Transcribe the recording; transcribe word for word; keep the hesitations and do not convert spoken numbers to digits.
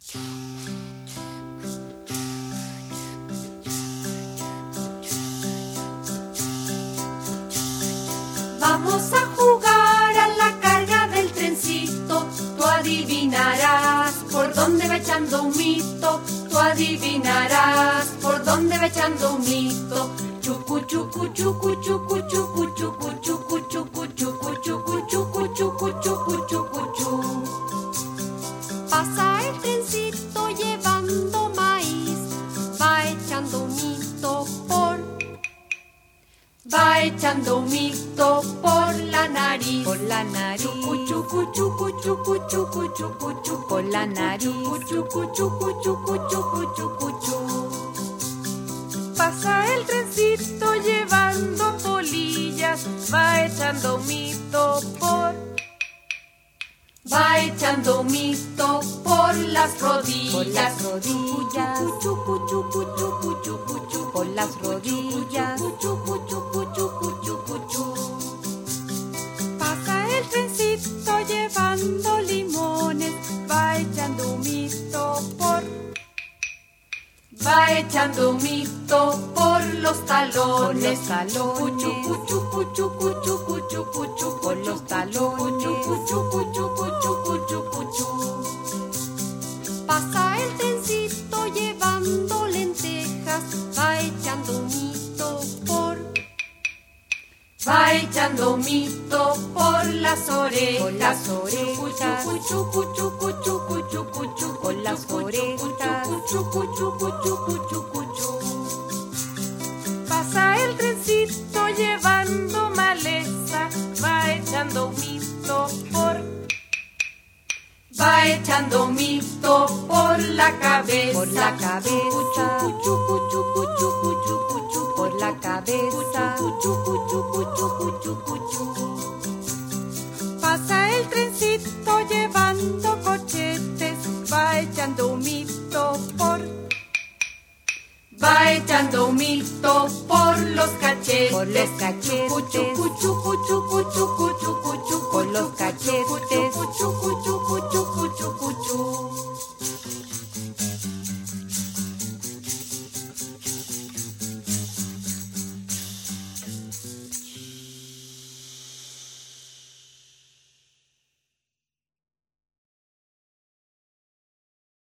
Vamos a jugar a la carga del trencito. Tú adivinarás por dónde va echando un mito. Tú adivinarás por dónde va echando un mito. Chucu, chucu, chucu, chucu, chucu, chucu, chucu, chucu, chucu, chucu, chucu, chucu, chucu, chucu, chucu. Pasa el trencito llevando maíz. Va echando un mito por... Va echando un mito por la nariz. Por la nariz. Chucu, chucu, chucu, chucu, chucu, chucu, chucu. Por la nariz. Chucu, chucu, chucu, chucu, chucu, chucu. Pasa el trencito llevando polillas. Va echando un mito por... Va echando un mito por las rodillas. Por las rodillas. Chucu, chucu, chucu, chucu, chucu. Por las rodillas. Chucu, chucu, chucu, chucu, chucu. Pasa el trencito llevando limones. Va echando un mito por... Va echando un mito por los talones. Por los talones. Chucu, chucu, chucu, chucu, chucu, chucu. Por los talones. Chucu, chucu, chucu, chucu, chucu, chucu. Pasa el trencito llevando lentejas. Va echando un mito por... Va echando un mito por las orejas. Por las orejas. Chucu, chucu, chucu, chucu, chucu, chucu. Por las orejas. Chucu, chucu, chucu, chucu, chucu. Pasa el trencito llevando maleza. Va echando un mito por... Va echando un mito por la cabeza. Por la cabeza. Chucu, chucu, chucu, chucu, chucu, chucu. Por la cabeza. Chucu, chucu, chucu, chucu, chucu, chucu. Pasa el trencito llevando cochetes. Va echando un mito por... Va echando un mito por los cachetes. Por los cachetes. Chucu, chucu, chucu, chucu, chucu, chucu, chucu. Por los cachetes. Chucu, chucu, chucu, chucu.